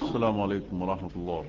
السلام عليكم ورحمة الله.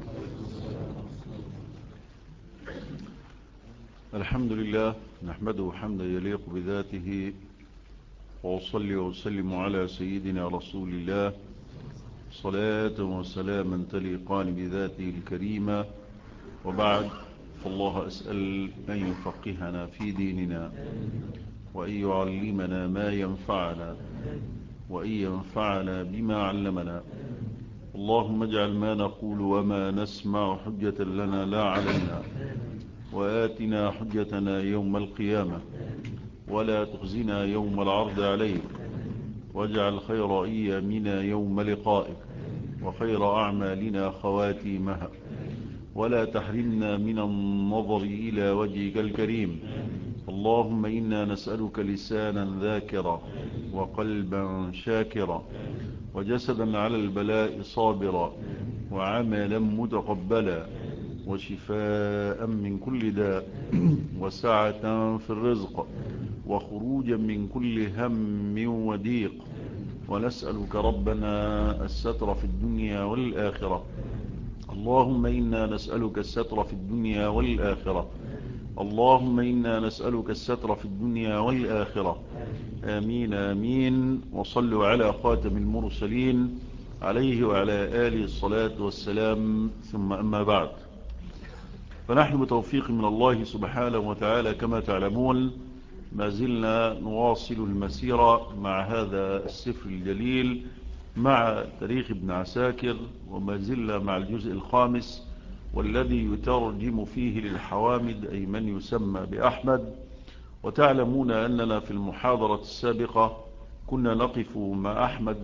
الحمد لله نحمده حمدا يليق بذاته، وأصلي وأسلم على سيدنا رسول الله صلاة وسلاما تليقان بذاته الكريمة. وبعد، فالله أسأل أن يفقهنا في ديننا، وأن يعلمنا ما ينفعنا، وأن ينفعنا بما علمنا. اللهم اجعل ما نقول وما نسمع حجة لنا لا علينا، وآتنا حجتنا يوم القيامة، ولا تخزنا يوم العرض عليك، واجعل خير أيامنا يوم لقائك، وخير أعمالنا خواتيمها، ولا تحرمنا من النظر إلى وجهك الكريم. اللهم إنا نسألك لسانا ذاكرا، وقلبا شاكرا، وجسدا على البلاء صابرا، وعملا متقبلا، وشفاء من كل داء، وسعة في الرزق، وخروجا من كل هم وضيق. ونسألك ربنا الستر في الدنيا والآخرة. اللهم إنا نسألك الستر في الدنيا والآخرة. اللهم إنا نسألك الستر في الدنيا والآخرة. آمين آمين. وصلوا على خاتم المرسلين عليه وعلى آله الصلاة والسلام. ثم أما بعد، فنحن بتوفيق من الله سبحانه وتعالى كما تعلمون ما زلنا نواصل المسيرة مع هذا السفر الجليل، مع تاريخ ابن عساكر، وما زلنا مع الجزء الخامس، والذي يترجم فيه للحوامد أي من يسمى بأحمد. وتعلمون أننا في المحاضرة السابقة كنا نقف مع أحمد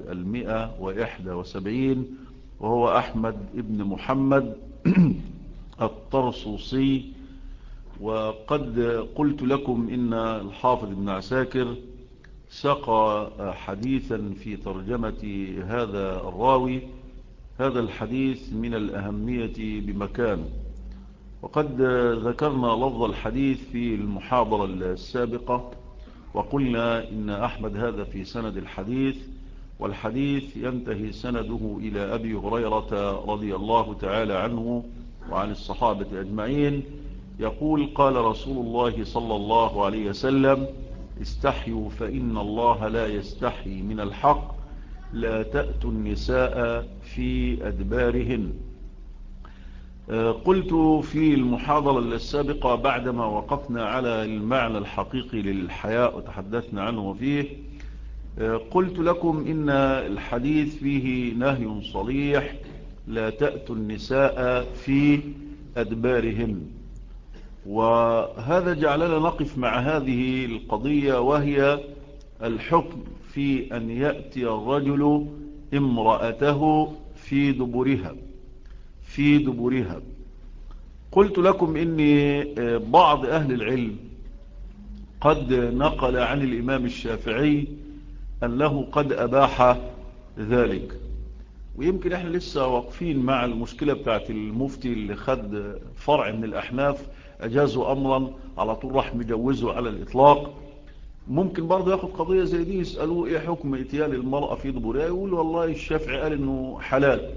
171، وهو أحمد ابن محمد الطرسوسي. وقد قلت لكم إن الحافظ ابن عساكر سقى حديثا في ترجمة هذا الراوي. هذا الحديث من الأهمية بمكان، وقد ذكرنا لفظ الحديث في المحاضرة السابقة، وقلنا إن أحمد هذا في سند الحديث، والحديث ينتهي سنده إلى أبي هريرة رضي الله تعالى عنه وعن الصحابة أجمعين. يقول: قال رسول الله صلى الله عليه وسلم: استحيوا فإن الله لا يستحي من الحق، لا تأتوا النساء في أدبارهن. قلت في المحاضرة السابقة بعدما وقفنا على المعنى الحقيقي للحياء وتحدثنا عنه فيه، قلت لكم إن الحديث فيه نهي صريح: لا تأتوا النساء في أدبارهن. وهذا جعلنا نقف مع هذه القضية، وهي الحكم في أن يأتي الرجل امرأته في دبرها. قلت لكم إن بعض أهل العلم قد نقل عن الإمام الشافعي أنه قد أباح ذلك. ويمكن احنا لسه واقفين مع المشكلة بتاعت المفتي اللي خد فرع من الأحناف أجازوا أمرا على طول راح مجوزه على الإطلاق. ممكن برضه ياخد قضية زي دي يسألوه إيه حكم اتيان المرأة في دبرها، يقول والله الشافعي قال إنه حلال.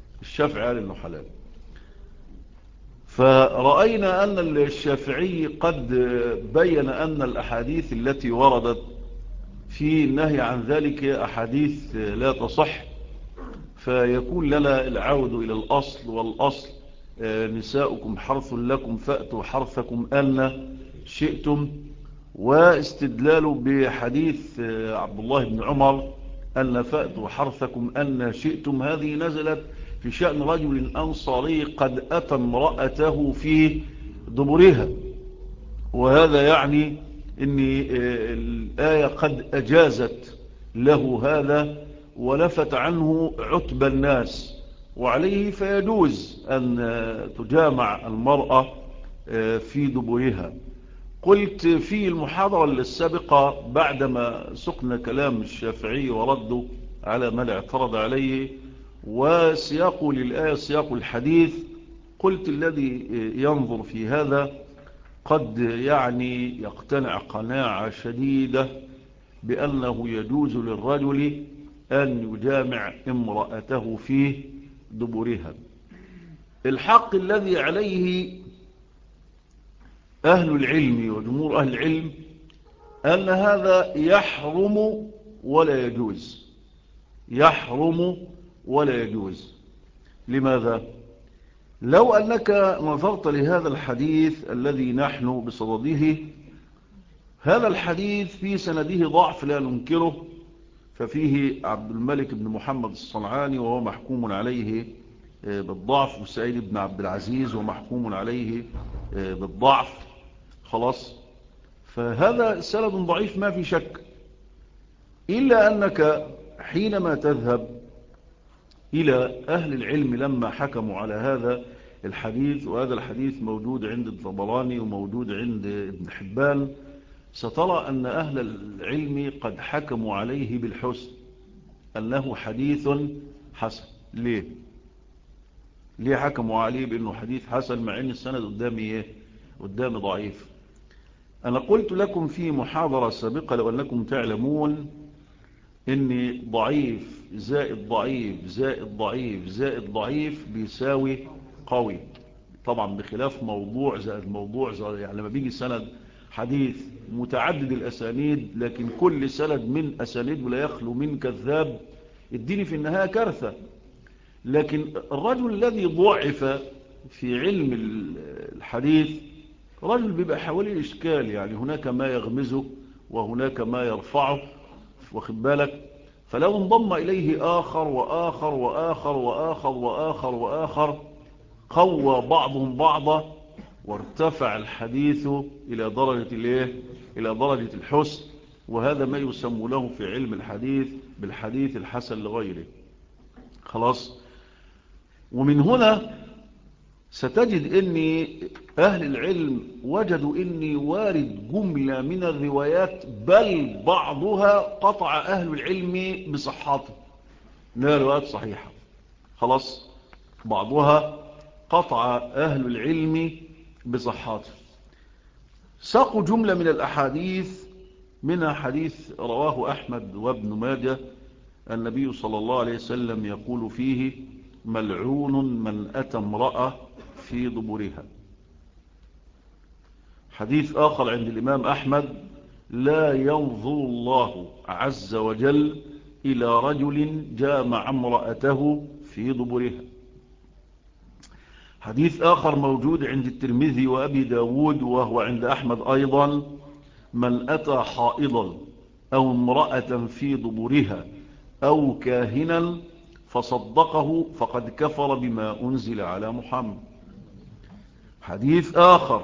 فرأينا أن الشافعي قد بين أن الأحاديث التي وردت في النهي عن ذلك أحاديث لا تصح، فيكون لنا العود إلى الأصل، والأصل نساؤكم حرث لكم فأتوا حرثكم أن شئتم. واستدلال بحديث عبد الله بن عمر أن فأتوا حرثكم أن شئتم، هذه نزلت في شأن رجل أنصاري قد أتى امرأته في دبرها، وهذا يعني أن الآية قد أجازت له هذا ولفت عنه عتب الناس، وعليه فيجوز أن تجامع المرأة في دبرها. قلت في المحاضرة السابقة بعدما سقنا كلام الشافعي ورده على من اعترض عليه وسياق للآية سياق الحديث، قلت الذي ينظر في هذا قد يعني يقتنع قناعة شديدة بأنه يجوز للرجل أن يجامع امرأته في دبرها. الحق الذي عليه أهل العلم وجمهور أهل العلم أن هذا يحرم ولا يجوز، يحرم ولا يجوز. لماذا؟ لو أنك نظرت لهذا الحديث الذي نحن بصدده، هذا الحديث في سنده ضعف لا ننكره، ففيه عبد الملك بن محمد الصنعاني وهو محكوم عليه بالضعف، وسعيد بن عبد العزيز ومحكوم عليه بالضعف. خلاص، فهذا سند ضعيف ما في شك، إلا أنك حينما تذهب إلى أهل العلم لما حكموا على هذا الحديث، وهذا الحديث موجود عند الطبراني وموجود عند ابن حبان، سترى أن أهل العلم قد حكموا عليه بالحسن، أنه حديث حسن. ليه؟ ليه حكموا عليه بأنه حديث حسن مع أن السند قدامي ضعيف؟ أنا قلت لكم في محاضرة سابقة لو أنكم تعلمون إن ضعيف زائد ضعيف زائد ضعيف زائد ضعيف بيساوي قوي، طبعا بخلاف موضوع زائد موضوع زائد. يعني لما بيجي سند حديث متعدد الأسانيد لكن كل سند من أسانيد لا يخلو من كذاب، اديني في النهاية كارثة. لكن الرجل الذي ضعف في علم الحديث رجل بيبقى حوالي إشكال، يعني هناك ما يغمزه وهناك ما يرفعه، واخد بالك؟ فلو انضم إليه آخر وآخر وآخر وآخر وآخر وآخر قوى بعضهم بعضا، وارتفع الحديث إلى درجة الحسن، وهذا ما يسمى له في علم الحديث بالحديث الحسن لغيره. خلاص، ومن هنا ستجد ان اهل العلم وجدوا ان وارد جملة من الروايات بل بعضها قطع اهل العلم بصحته، انها روايات صحيحة. خلاص، بعضها قطع اهل العلم بصحته. ساقوا جملة من الاحاديث، منها حديث رواه احمد وابن ماجه، النبي صلى الله عليه وسلم يقول فيه: ملعون من أتى امرأة في دبرها. حديث آخر عند الإمام أحمد: لا ينظر الله عز وجل إلى رجل جامع امرأته في دبرها. حديث آخر موجود عند الترمذي وأبي داود وهو عند أحمد أيضا: من أتى حائضا أو امرأة في دبرها أو كاهنا فصدقه فقد كفر بما أنزل على محمد. حديث آخر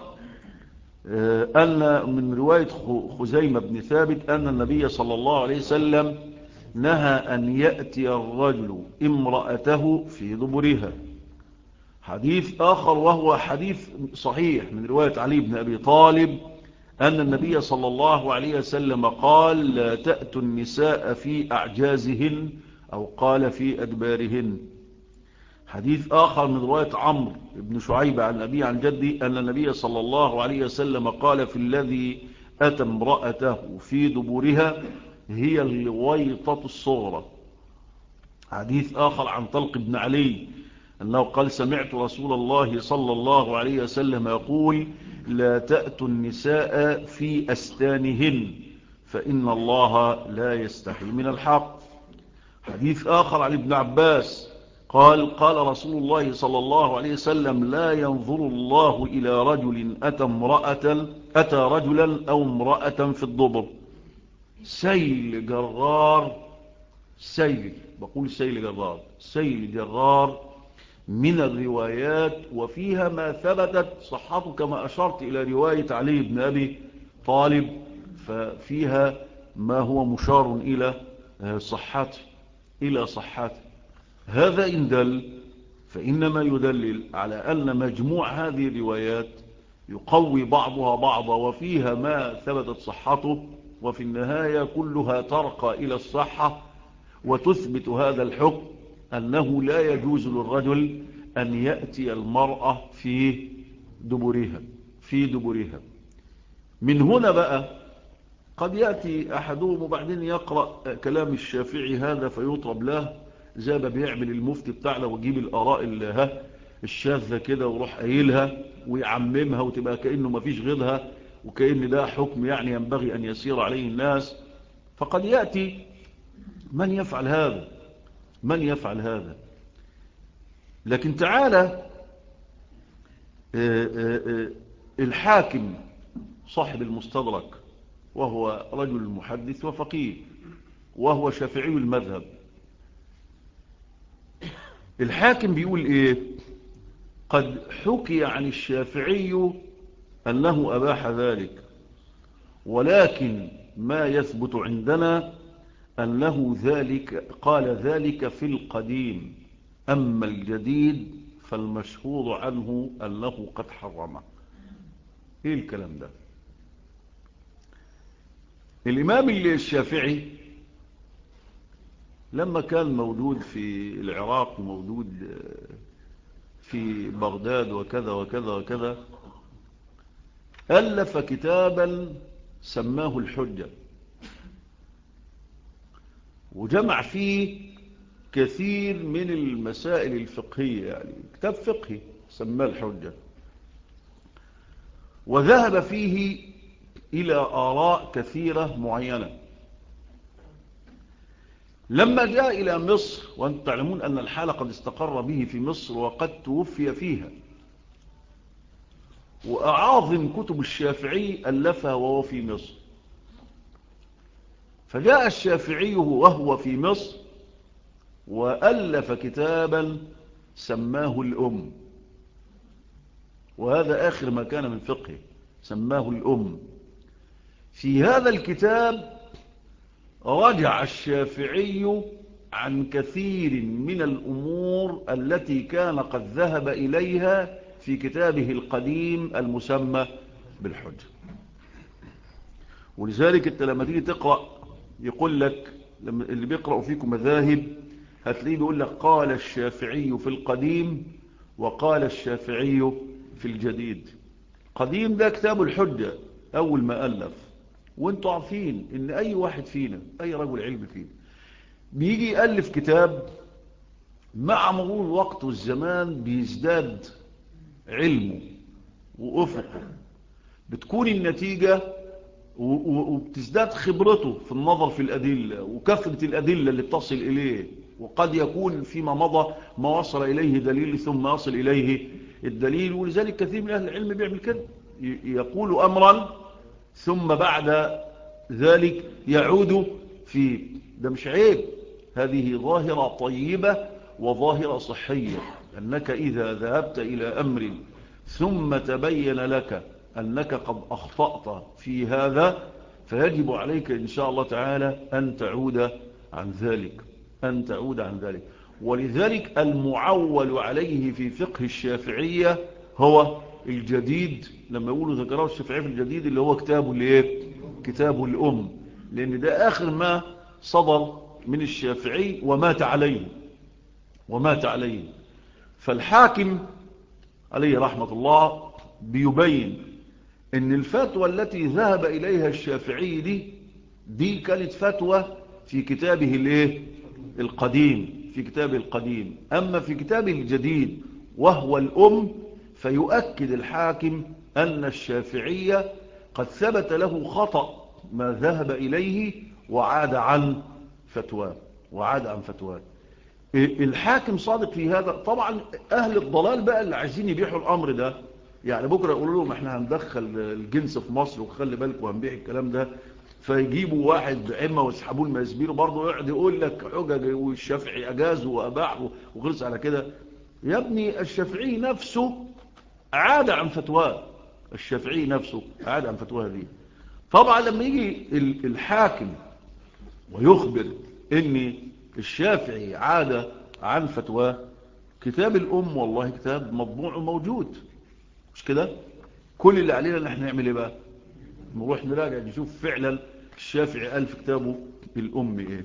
أن من رواية خزيمة بن ثابت أن النبي صلى الله عليه وسلم نهى أن يأتي الرجل امرأته في دبرها. حديث آخر وهو حديث صحيح من رواية علي بن أبي طالب أن النبي صلى الله عليه وسلم قال: لا تأتوا النساء في أعجازهن، أو قال في أدبارهن. حديث آخر من رواية عمرو بن شعيب عن أبي عن جدي أن النبي صلى الله عليه وسلم قال في الذي أتى امرأته في دبرها: هي اللويطة الصغرى. حديث آخر عن طلق بن علي أنه قال: سمعت رسول الله صلى الله عليه وسلم يقول: لا تأتوا النساء في أستانهن فإن الله لا يستحي من الحق. حديث آخر عن ابن عباس قال: قال رسول الله صلى الله عليه وسلم: لا ينظر الله إلى رجل أتى رجلا أو امرأة في الضبر. سيل جرار من الروايات، وفيها ما ثبتت صحته كما أشرت إلى رواية علي بن أبي طالب، ففيها ما هو مشار إلى صحته. هذا إن دل فإنما يدلل على أن مجموع هذه الروايات يقوي بعضها بعضا، وفيها ما ثبتت صحته، وفي النهاية كلها ترقى إلى الصحة، وتثبت هذا الحكم أنه لا يجوز للرجل أن يأتي المرأة في دبرها. من هنا بقى قد يأتي أحدهم وبعدين يقرأ كلام الشافعي هذا فيطرب له: زي ما بيعمل المفتي بتاعنا ويجيب الآراء الشاذة كده ويروح قايلها ويعممها وتبقى كأنه ما فيش غيرها، وكأن ده حكم يعني ينبغي أن يسير عليه الناس. فقد يأتي من يفعل هذا، من يفعل هذا. لكن تعالى الحاكم صاحب المستدرك، وهو رجل محدث وفقيه، وهو شافعي المذهب. الحاكم بيقول ايه؟ قد حكي عن الشافعي أنه أباح ذلك، ولكن ما يثبت عندنا أنه قال ذلك في القديم، أما الجديد فالمشهور عنه أنه قد حرمه. ايه الكلام ده؟ الإمام الشافعي لما كان موجود في العراق وموجود في بغداد وكذا وكذا وكذا، ألف كتابا سماه الحجة، وجمع فيه كثير من المسائل الفقهية، يعني كتاب فقهي سماه الحجة، وذهب فيه إلى آراء كثيرة معينة. لما جاء إلى مصر، وأنتم تعلمون أن الحالة قد استقر به في مصر وقد توفي فيها، وأعاظم كتب الشافعي ألفها وهو في مصر. فجاء الشافعي وهو في مصر وألف كتابا سماه الأم، وهذا آخر ما كان من فقه، سماه الأم. في هذا الكتاب رجع الشافعي عن كثير من الأمور التي كان قد ذهب إليها في كتابه القديم المسمى بالحجة. ولذلك انت لما تيجي تقرأ يقول لك، اللي بيقرأوا فيكم مذاهب هتلاقيه بيقول لك قال الشافعي في القديم وقال الشافعي في الجديد. قديم ده كتاب الحجة أول ما ألف، وانتوا عارفين ان أي واحد فينا، أي رجل علم فينا، بيجي يألف كتاب، مع مرور الوقت والزمان بيزداد علمه وأفقه، بتكون النتيجة وبتزداد خبرته في النظر في الأدلة وكثرة الأدلة اللي بتصل إليه، وقد يكون فيما مضى ما وصل إليه دليل ثم يصل إليه الدليل. ولذلك كثير من أهل العلم بيعمل كده، يقول أمرا ثم بعد ذلك يعود فيه. ده مش عيب، هذه ظاهرة طيبة وظاهرة صحية، أنك إذا ذهبت إلى أمر ثم تبين لك أنك قد أخطأت في هذا، فيجب عليك إن شاء الله تعالى أن تعود عن ذلك، أن تعود عن ذلك. ولذلك المعول عليه في فقه الشافعية هو الجديد. لما يقولوا ذكروا الشافعية في الجديد اللي هو كتابه اللي كتابه الأم، لأن ده آخر ما صدر من الشافعي ومات عليه، ومات عليه. فالحاكم عليه رحمة الله بيبين ان الفتوى التي ذهب اليها الشافعي دي كانت فتوى في كتابه القديم، في كتابه القديم. اما في كتابه الجديد وهو الام، فيؤكد الحاكم ان الشافعية قد ثبت له خطأ ما ذهب اليه وعاد عن فتواه، وعاد عن فتواه. الحاكم صادق في هذا. طبعا اهل الضلال بقى اللي عايزين يبيحوا الامر ده، يعني بكرة يقولوا لهم احنا هندخل الجنس في مصر وخلي بالكم هنبيع الكلام ده، فيجيبوا واحد بعمة ويسحبوه المسبير برضه يقعد يقول لك حجج والشافعي اجاز واباح وخلص على كده. يا ابني الشافعي نفسه عاد عن فتواه، الشافعي نفسه عاد عن فتواه دي. طبعا لما يجي الحاكم ويخبر ان الشافعي عاد عن فتواه، كتاب الام والله كتاب مطبوع وموجود، مش كده؟ كل اللي علينا ان احنا نعمل ايه بقى؟ نروح نراجع نشوف فعلا الشافعي قال في كتابه الام ايه.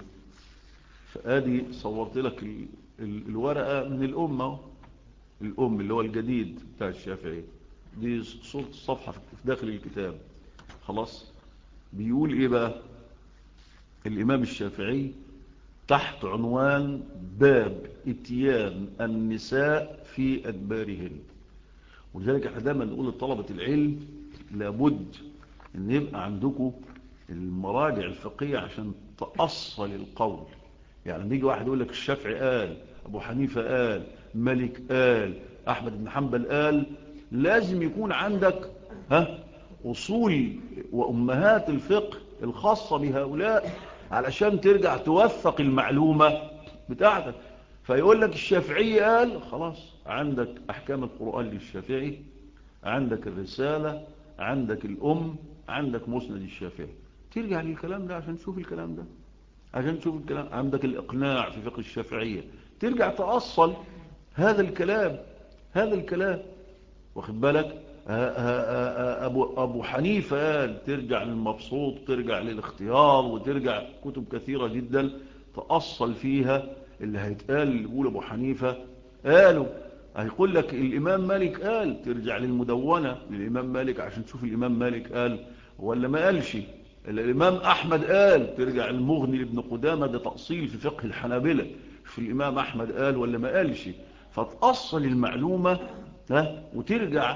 فادي صورت لك الورقه من الامه، الام اللي هو الجديد بتاع الشافعي، دي صورة الصفحه في داخل الكتاب. خلاص، بيقول ايه بقى الامام الشافعي؟ تحت عنوان باب اتيان النساء في أدبارهن. ولذلك احنا دايما نقول لطلبة العلم لابد ان يبقى عندكم المراجع الفقهية عشان تأصل القول. يعني بيجي واحد يقول لك الشافعي قال، ابو حنيفة قال، مالك قال، احمد بن حنبل قال، لازم يكون عندك اصول وامهات الفقه الخاصة بهؤلاء علشان ترجع توثق المعلومة بتاعتك. فيقول لك الشافعي قال، خلاص عندك احكام القرآن للشافعي، عندك الرسالة، عندك الام، عندك مسند الشافعي. ترجع للكلام ده عشان تشوف الكلام ده، عشان تشوف الكلام. عندك الإقناع في فقه الشافعية، ترجع تأصل هذا الكلام، هذا الكلام. واخد بالك؟ أبو حنيفة قال، ترجع للمبسوط، ترجع للاختيار، وترجع كتب كثيرة جدا تأصل فيها اللي هيتقال. اللي يقول أبو حنيفة قالوا، هيقول لك الإمام مالك قال، ترجع للمدونة للإمام مالك عشان تشوف الإمام مالك قال ولا ما قالش. الإمام أحمد قال، ترجع المغني لابن قدامة، ده تأصيل في فقه الحنابلة، في الإمام أحمد قال ولا ما قالش. فتأصل المعلومة وترجع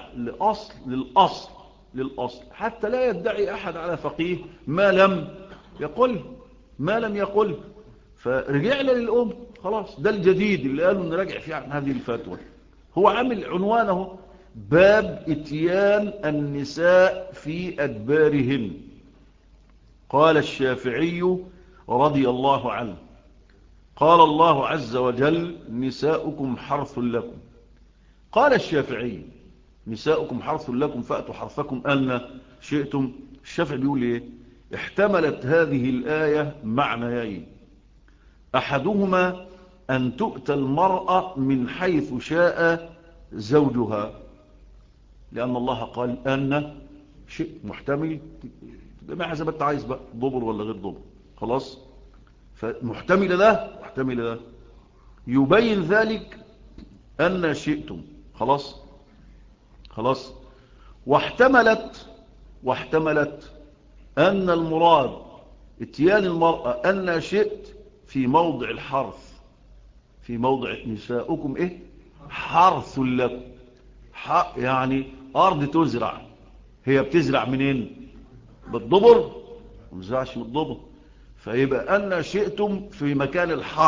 للأصل حتى لا يدعي أحد على فقيه ما لم يقل. فرجعنا للأم، خلاص ده الجديد اللي قالوا نراجع فيه عن هذه الفتوى. هو عامل عنوانه باب اتيان النساء في أدبارهن. قال الشافعي رضي الله عنه، قال الله عز وجل نساؤكم حرث لكم. قال الشافعي نساؤكم حرث لكم فأتوا حرثكم أن شئتم. الشافعي بيقول ايه؟ احتملت هذه الآية معنيين، أحدهما أن تؤتى المرأة من حيث شاء زوجها، لأن الله قال أن شيء محتمل ما حسب انت عايز بقى، ضبر ولا غير ضبر، خلاص. فمحتمل ده يبين ذلك أن شئتم، خلاص. واحتملت أن المراد اتيان المرأة أن شئت في موضع الحرث، في موضع نساؤكم حرث لكم، يعني أرض تزرع. هي بتزرع منين؟ بالضبر؟ ما بتزرعش بالضبر. فيبقى أن شئتم في مكان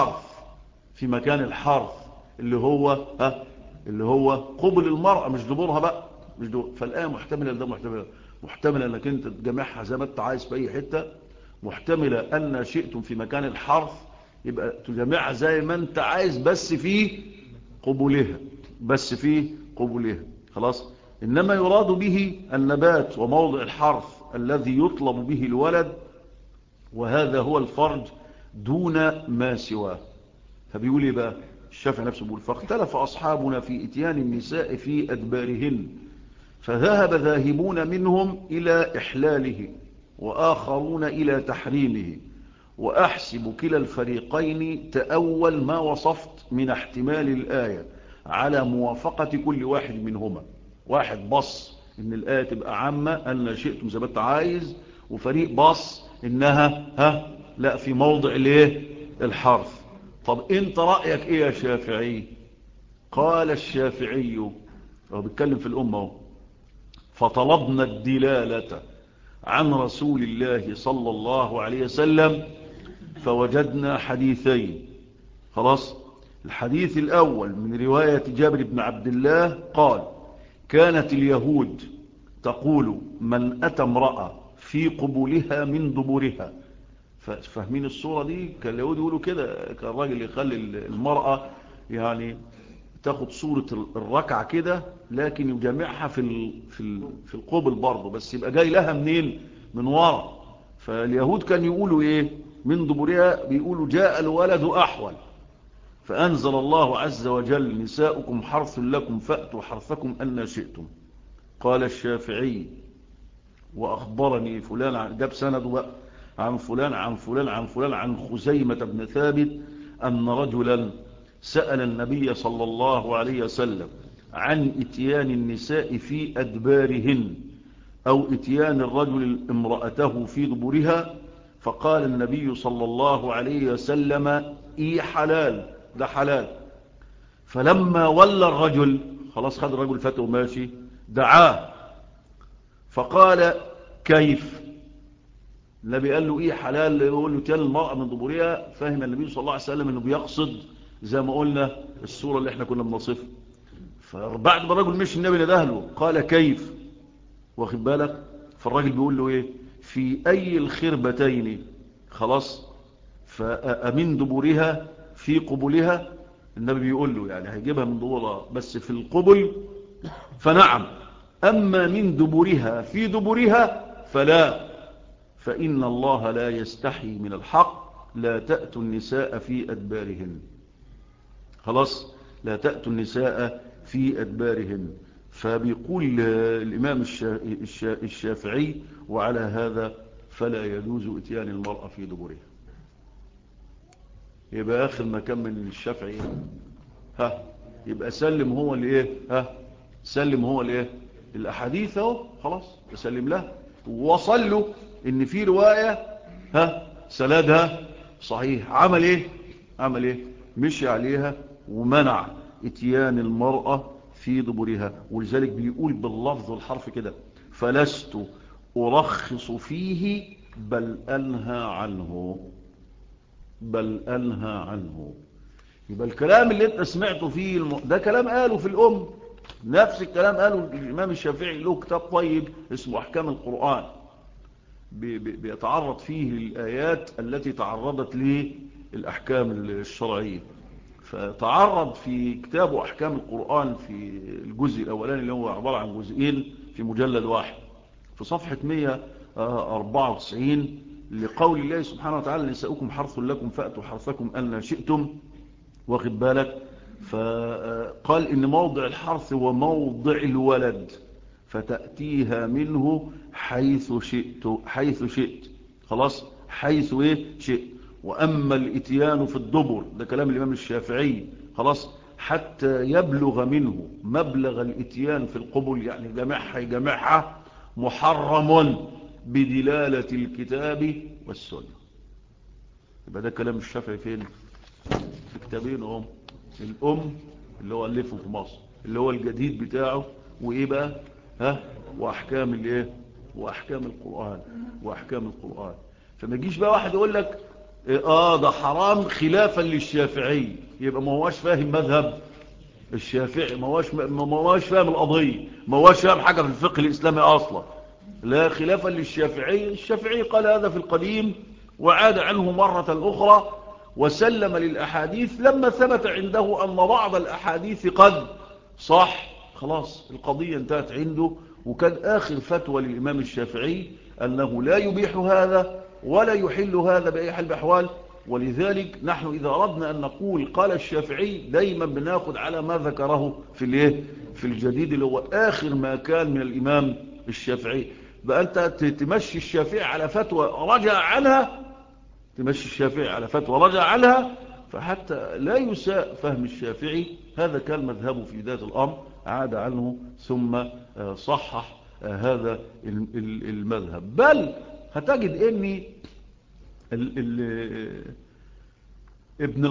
الحرث اللي هو قبل المرأة، مش دبرها بقى، مش دبر. فالآية محتملة ده محتملة انك انت تجمعها زي ما انت عايز في اي حتة، محتملة أن شئتم في مكان الحرث، يبقى تجمعها زي ما انت عايز بس في قبولها، خلاص. إنما يراد به النبات وموضع الحرث الذي يطلب به الولد، وهذا هو الفرج دون ما سواه. فبيقول ايه بقى الشافعي نفسه؟ بيقول فاختلف أصحابنا في إتيان النساء في أدبارهن، فذهب ذاهبون منهم إلى إحلاله وآخرون إلى تحريمه، وأحسب كلا الفريقين تأول ما وصفت من احتمال الآية على موافقة كل واحد منهما. واحد بص إن الآية تبقى عامة أن شئتم زي ما انت عايز، وفريق بص إنها لا في موضع الحرث. طب انت رأيك ايه يا شافعي؟ قال الشافعي، هو بيتكلم في الأمة، فطلبنا الدلالة عن رسول الله صلى الله عليه وسلم فوجدنا حديثين، خلاص. الحديث الأول من رواية جابر بن عبد الله قال كانت اليهود تقول من أتى امرأة في قبولها من دبرها. فاهمين الصورة دي؟ كان اليهود يقولوا كده، كان الراجل يخلي المرأة يعني تاخد صورة الركعة كده، لكن يجمعها في القبل برضه، بس يبقى جاي لها منين؟ من وراء. فاليهود كان يقولوا ايه من دبرها؟ بيقولوا جاء الولد أحول. فأنزل الله عز وجل نساؤكم حرث لكم فأتوا حرثكم أن شئتم. قال الشافعي وأخبرني فلان، جاب سند بقى عن فلان عن فلان عن فلان عن خزيمة بن ثابت أن رجلا سأل النبي صلى الله عليه وسلم عن اتيان النساء في أدبارهن أو اتيان الرجل امرأته في دبرها، فقال النبي صلى الله عليه وسلم إيه حلال، ده حلال. فلما ولى الرجل، خلاص خد الرجل فتوى وماشي، دعاه فقال كيف؟ النبي قال له إيه حلال؟ يقول له تيال المرأة من دبورها. فهم النبي صلى الله عليه وسلم أنه بيقصد زي ما قلنا الصورة اللي احنا كنا بنصفها. فبعد ما الرجل مشي النبي نده له قال كيف؟ واخد بالك؟ فالراجل بيقول له ايه؟ في اي الخربتين، خلاص، فأمن دبورها في قبلها. النبي بيقول له يعني هيجيبها من دبورها بس في القبل فنعم، اما من دبورها في دبورها فلا، فإن الله لا يستحي من الحق، لا تأتوا النساء في أدبارهن. خلاص، لا تأتوا النساء في أدبارهن. فبيقول الإمام الشافعي وعلى هذا فلا يجوز إتيان المرأة في دبرها. يبقى آخر ما كان من الشافعي يبقى سلم هو الإيه؟ سلم هو الإيه؟ الأحاديث اهو، خلاص تسلم له. ووصل له إن في رواية سندها صحيح. عمل إيه؟ مشي عليها ومنع اتيان المرأة في دبرها. ولذلك بيقول باللفظ والحرف كده: فلست أرخص فيه بل أنهى عنه. يبقى الكلام اللي انت سمعته فيه ده كلام قاله في الأم، نفس الكلام قاله الإمام الشافعي. له كتاب طيب اسمه أحكام القرآن، بيتعرض فيه للآيات التي تعرضت للأحكام الشرعية. فتعرض في كتابه أحكام القرآن في الجزء الأولاني اللي هو عبارة عن جزئين في مجلد واحد، في صفحة 194 لقول الله سبحانه وتعالى: نساؤكم حرث لكم فأتوا حرثكم أن شئتم. واخد بالك؟ فقال إن موضع الحرث هو موضع الولد، فتأتيها منه حيث شئت. خلاص، حيث شئت. وأما الاتيان في الدبر، ده كلام الإمام الشافعي، خلاص، حتى يبلغ منه مبلغ الاتيان في القبل، يعني جمعها محرم بدلالة الكتاب والسنة. يبقى ده كلام الشافعي فين؟ في كتابين هم: الأم اللي هو ألفه في مصر، اللي هو الجديد بتاعه، وإيه بقى؟ وأحكام الإيه؟ وأحكام القرآن. فما يجيش بقى واحد يقول لك ده حرام خلافا للشافعي، يبقى ما هواش فاهم مذهب الشافعي، ما هواش فاهم القضية، ما هواش فاهم حاجة في الفقه الإسلامي أصلا. لا، خلافا للشافعي. الشافعي قال هذا في القديم وعاد عنه مرة أخرى، وسلم للأحاديث لما ثبت عنده أن بعض الأحاديث قد صح. خلاص، القضية انتهت عنده. وكان آخر فتوى للإمام الشافعي أنه لا يبيح هذا ولا يحل هذا بأي حال بأحوال. ولذلك نحن إذا أردنا أن نقول قال الشافعي دايما بناخد على ما ذكره في الجديد اللي هو آخر ما كان من الإمام الشافعي. بقى أنت تمشي الشافعي على فتوى رجع عنها، فحتى لا يساء فهم الشافعي. هذا كان مذهبه في بداية الأمر، عاد عنه ثم صحح هذا المذهب. بل هتجد ان ابن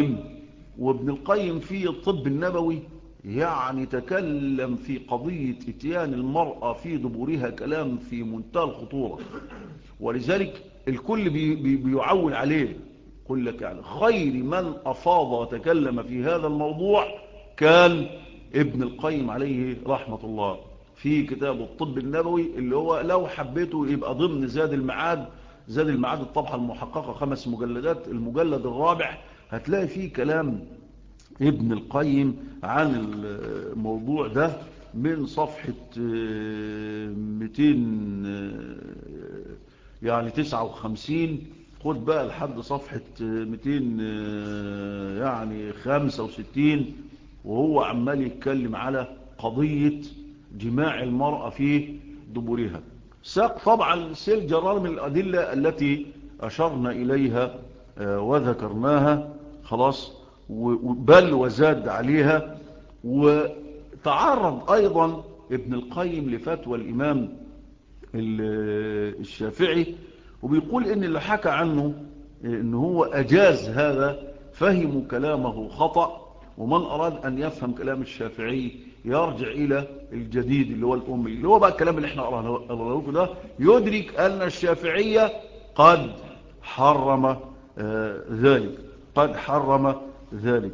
القيم في الطب النبوي يعني تكلم في قضية اتيان المرأة في دبورها كلام في منتهى الخطورة. ولذلك الكل بيعول عليه، يقول لك يعني خير من أفاض وتكلم في هذا الموضوع كان ابن القيم عليه رحمة الله، في كتاب الطب النبوي اللي هو لو حبيته يبقى ضمن زاد المعاد الطبعة المحققة 5 مجلدات، المجلد الرابع هتلاقي فيه كلام ابن القيم عن الموضوع ده من صفحة 259 خد بقى لحد صفحة 265، وهو عمال يتكلم على قضية جماع المرأة في دبرها. ساق طبعا سيل جرار من الأدلة التي أشرنا إليها وذكرناها، خلاص، بل وزاد عليها. وتعرض أيضا ابن القيم لفتوى الإمام الشافعي، وبيقول إن اللي حكى عنه إن هو أجاز هذا فهموا كلامه خطأ، ومن أراد أن يفهم كلام الشافعي يرجع إلى الجديد اللي هو الأمي، اللي هو بقى الكلام اللي احنا قرأناه لكم ده، يدرك أن الشافعية قد حرم ذلك، قد حرم ذلك.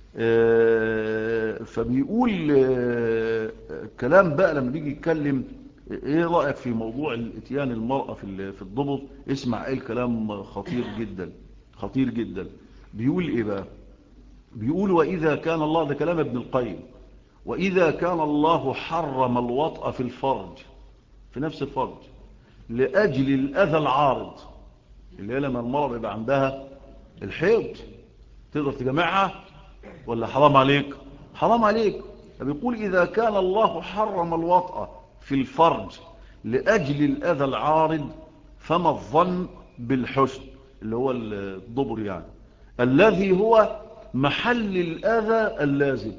فبيقول كلام بقى لما بيجي يتكلم ايه رأيك في موضوع الاتيان المرأة في الضبط. اسمع ايه الكلام خطير جدا، خطير جدا. بيقول ايه بقى؟ بيقول وإذا كان الله، ده كلام ابن القيم، وإذا كان الله حرم الوطأ في الفرج، في نفس الفرج، لأجل الأذى العارض، اللي هي لما المرأة بيبقى عندها الحيض تقدر تجمعها ولا حرام عليك؟ حرام عليك. فبيقول إذا كان الله حرم الوطأ في الفرج لأجل الأذى العارض، فما الظن بالحسن، اللي هو الضبر يعني، الذي هو محل الأذى اللازم.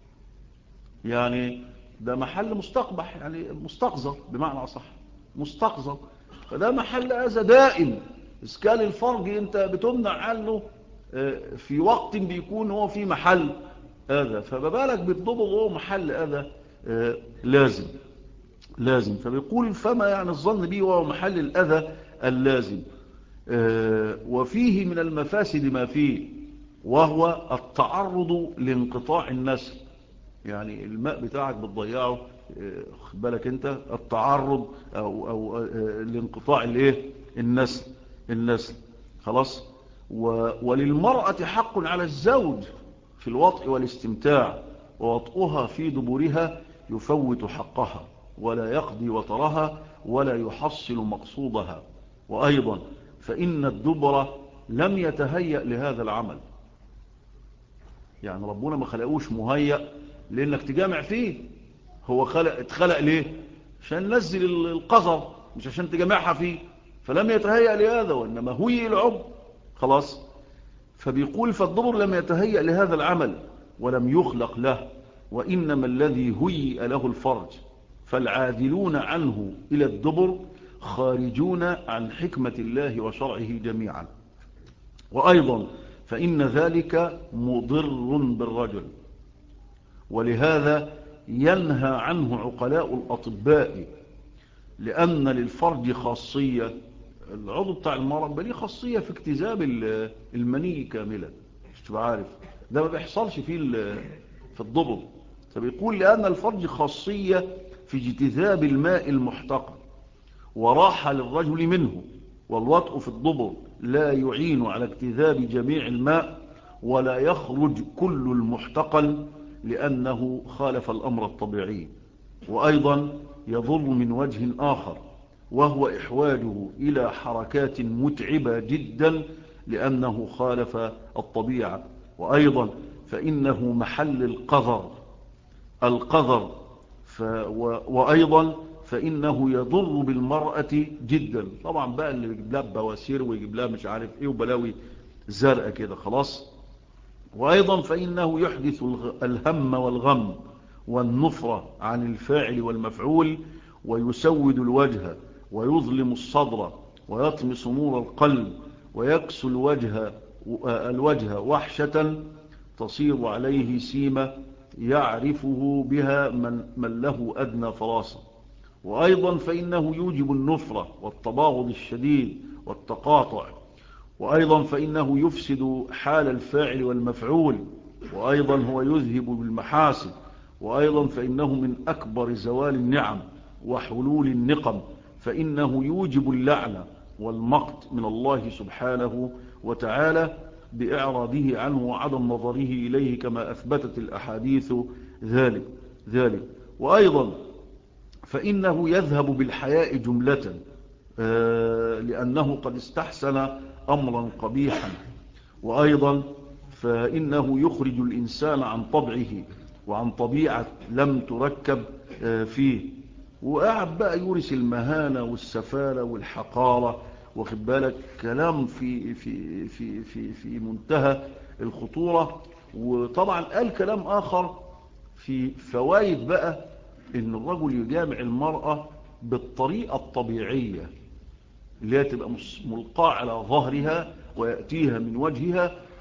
يعني ده محل مستقبح، يعني مستقذر بمعنى أصح، مستقذر، فده محل أذى دائم. إسكال الفرج أنت بتمنع عنه في وقت بيكون هو في محل أذى، فبالك بالضبط هو محل أذى لازم، لازم. فبيقول فما يعني الظن به وهو محل الأذى اللازم. وفيه من المفاسد ما فيه، وهو التعرض لانقطاع النسل. يعني الماء بتاعك بتضيعه، خد بالك انت، التعرض او لانقطاع الايه، النسل خلاص. وللمرأة حق على الزوج في الوطء والاستمتاع، ووطئها في دبرها يفوت حقها ولا يقضي وطرها ولا يحصل مقصودها. وأيضا فإن الدبر لم يتهيأ لهذا العمل، يعني ربنا ما خلقوش مهيأ لأنك تجامع فيه، هو اتخلق ليه؟ عشان ننزل القذر، مش عشان تجامعها فيه، فلم يتهيأ لهذا، وإنما هي العب خلاص. فبيقول فالدبر لم يتهيأ لهذا العمل ولم يخلق له، وإنما الذي هيئ له الفرج، فالعادلون عنه إلى الدبر خارجون عن حكمة الله وشرعه جميعا. وأيضا فإن ذلك مضر بالرجل، ولهذا ينهى عنه عقلاء الأطباء، لأن للفرج خاصية، العضو بتاع المرأة بل ليه خاصية في اكتذاب المني كاملة، مش تبقى عارف ده ما بيحصلش في الضبط. فبيقول لأن الفرج خاصية في اجتذاب الماء المحتقن وراحة للرجل منه، والوطء في الضبط لا يعين على اجتذاب جميع الماء ولا يخرج كل المحتقن، لأنه خالف الأمر الطبيعي. وأيضا يضر من وجه آخر، وهو إحواجه إلى حركات متعبة جدا، لأنه خالف الطبيعة. وأيضا فإنه محل القذر وأيضا فإنه يضر بالمرأة جدا. طبعا بقى اللي يجيب لها بواسير ويجيب لها مش عارف ايه وبلاوي زرقاء كده خلاص. وأيضا فإنه يحدث الهم والغم والنفرة عن الفاعل والمفعول، ويسود الوجه ويظلم الصدر ويطمس نور القلب، ويكسو الوجه وحشة تصير عليه سيمة يعرفه بها من له أدنى فراسة. وأيضا فإنه يوجب النفرة والتباغض الشديد والتقاطع. وأيضا فإنه يفسد حال الفاعل والمفعول. وأيضا هو يذهب بالمحاسن. وأيضا فإنه من أكبر زوال النعم وحلول النقم، فإنه يوجب اللعنة والمقت من الله سبحانه وتعالى بإعراضه عنه وعدم نظره إليه، كما أثبتت الأحاديث ذلك. وأيضا فإنه يذهب بالحياء جملة، لأنه قد استحسن أمرا قبيحا. وأيضا فإنه يخرج الإنسان عن طبعه وعن طبيعة لم تركب فيه، وقاعد بقى يورث المهانة والسفالة والحقارة، واخد بالك كلام في منتهى الخطورة. وطبعا قال كلام آخر في فوائد بقى إن الرجل يجامع المرأة بالطريقة الطبيعية اللي هي تبقى ملقاة على ظهرها ويأتيها من وجهها،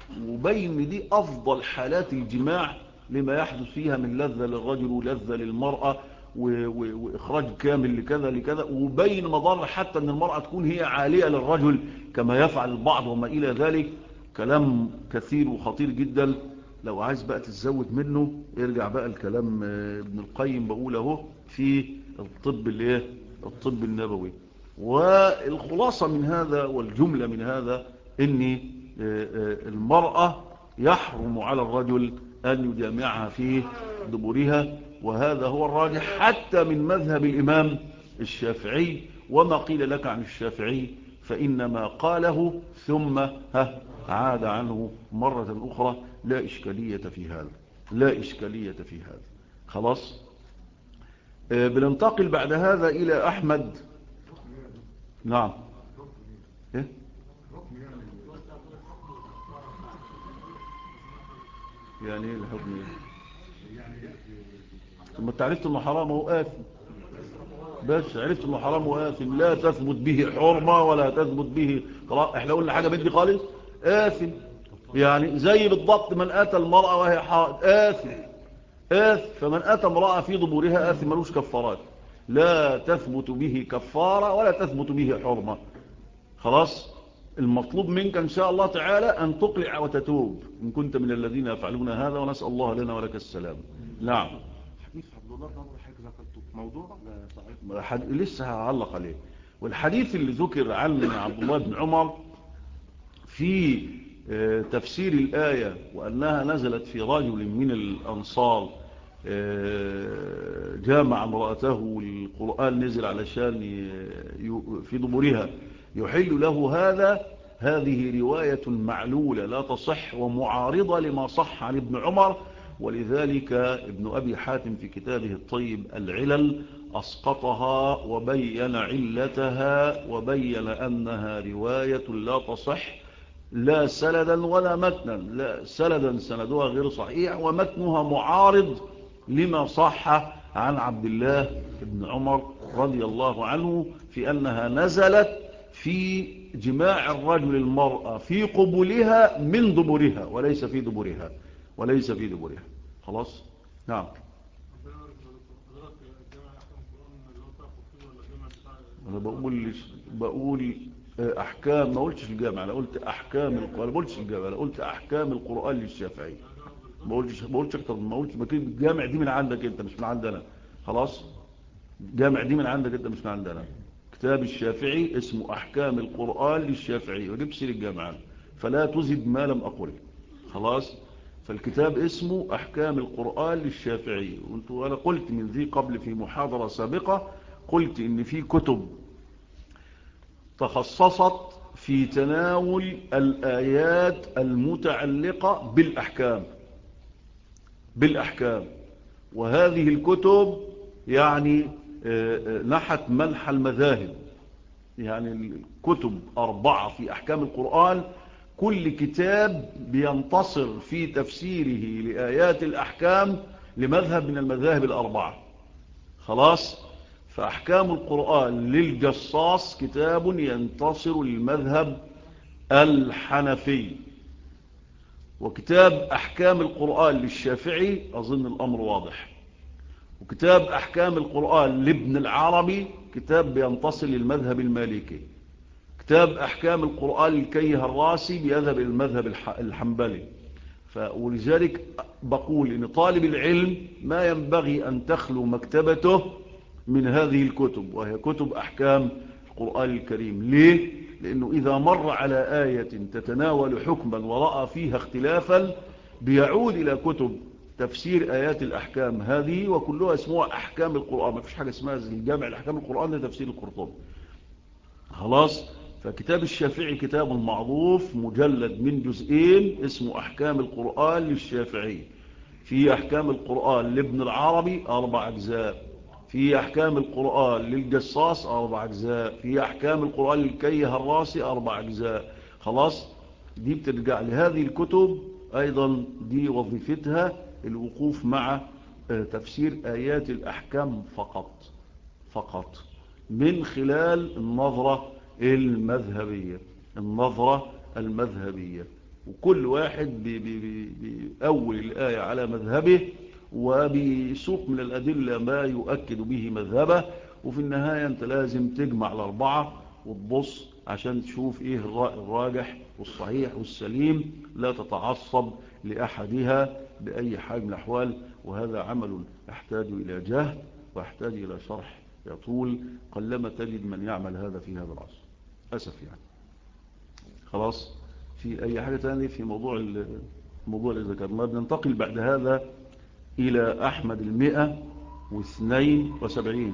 وبين دي أفضل حالات الجماع لما يحدث فيها من لذة للرجل ولذة للمرأة وإخراج كامل لكذا لكذا، وبين مضار حتى أن المرأة تكون هي عالية للرجل كما يفعل البعض وما إلى ذلك. كلام كثير وخطير جدا. لو عايز بقى تتزود منه ارجع بقى الكلام ابن القيم بقوله في الطب النبوي. والخلاصة من هذا والجملة من هذا ان المرأة يحرم على الرجل أن يجامعها في دبرها، وهذا هو الراجح حتى من مذهب الإمام الشافعي. وما قيل لك عن الشافعي فإنما قاله ثم عاد عنه مرة أخرى. لا إشكالية في هذا، لا إشكالية في هذا. خلاص. بننتقل بعد هذا إلى أحمد. نعم. إيه؟ يعني ايه الحكم؟ ثم انت عرفت انه حرام وآثم، بس عرفت انه حرام وآثم، لا تثبت به حرمة ولا تثبت به احنا قلنا حاجة بدي خالص آثم. يعني زي بالضبط من أتى المرأة وهي حائض آثم. فمن أتى امرأة في ضبورها آثم ملوش كفارات، لا تثبت به كفارة ولا تثبت به حرمة. خلاص. المطلوب منك إن شاء الله تعالى أن تقلع وتتوب إن كنت من الذين يفعلون هذا، ونسأل الله لنا ولك السلام. نعم. حديث عبد الله بن حضرتك ذكرته موضوع صحيح؟ لسه هعلق عليه. والحديث اللي ذكر عن عبد الله بن عمر في تفسير الآية وأنها نزلت في رجل من الأنصار جامع امرأته والقرآن نزل علشان في ضبورها يحل له هذا، هذه رواية معلولة لا تصح ومعارضة لما صح عن ابن عمر. ولذلك ابن أبي حاتم في كتابه الطيب العلل أسقطها وبين علتها وبين أنها رواية لا تصح لا سندا ولا متنا. لا سندا سندها غير صحيح ومتنها معارض لما صح عن عبد الله بن عمر رضي الله عنه في أنها نزلت في جماع الرجل المرأة في قبولها من دبرها وليس في دبرها، وليس في دبرها. خلاص. نعم. أنا بقول أحكام، ما قلتش الجامع، أنا قلت أحكام القرآن، ما قلتش الجامع، أنا قلت أحكام القرآن للشافعي. ما قلتش أكتر، ما قلتش الجامع دي من عندك أنت مش من عندنا. خلاص. جامع دي من عندك أنت مش من عندنا. كتاب الشافعي اسمه أحكام القرآن للشافعي ولبس للجامع، فلا تزد ما لم أقل. خلاص. فالكتاب اسمه أحكام القرآن للشافعي. وأنا قلت من ذي قبل في محاضرة سابقة، قلت إن في كتب تخصصت في تناول الآيات المتعلقة بالأحكام، وهذه الكتب يعني نحت منحى المذاهب. يعني الكتب 4 في أحكام القرآن، كل كتاب بينتصر في تفسيره لآيات الأحكام لمذهب من المذاهب 4. خلاص. فأحكام القرآن للجصاص كتاب ينتصر للمذهب الحنفي، وكتاب أحكام القرآن للشافعي أظن الأمر واضح، وكتاب أحكام القرآن لابن العربي كتاب بينتصر للمذهب المالكي، كتاب أحكام القرآن للكيه الراسي بيذهب إلى المذهب الحنبلي. ولذلك بقول إن طالب العلم ما ينبغي أن تخلو مكتبته من هذه الكتب، وهي كتب أحكام القرآن الكريم. ليه؟ لأنه إذا مر على آية تتناول حكما ورأى فيها اختلافا بيعود إلى كتب تفسير آيات الأحكام هذه، وكلها اسمها أحكام القرآن. ما فيش حاجة اسمها الجامع الأحكام القرآن لتفسير القرطبي. خلاص. فكتاب الشافعي كتاب معروف مجلد من جزئين اسمه أحكام القرآن للشافعي. في أحكام القرآن لابن العربي 4 أجزاء، في أحكام القرآن للجصاص 4 أجزاء، في أحكام القرآن للكيه الراسي 4 أجزاء. خلاص. دي بترجع لهذه الكتب أيضا، دي وظيفتها الوقوف مع تفسير آيات الأحكام فقط من خلال النظرة المذهبية. وكل واحد بأول الآية على مذهبه وبيسوق من الأدلة ما يؤكد به مذهبه، وفي النهاية أنت لازم تجمع الأربعة وتبص عشان تشوف إيه الرأي الراجح والصحيح والسليم، لا تتعصب لأحدها بأي حال من الأحوال. وهذا عمل يحتاج إلى جهد ويحتاج إلى شرح يطول، قلما تجد من يعمل هذا في هذا العصر، أسف يعني. خلاص، في أي حاجة تانية في موضوع اللي ذكرناه؟ بننتقل بعد هذا إلى أحمد 172،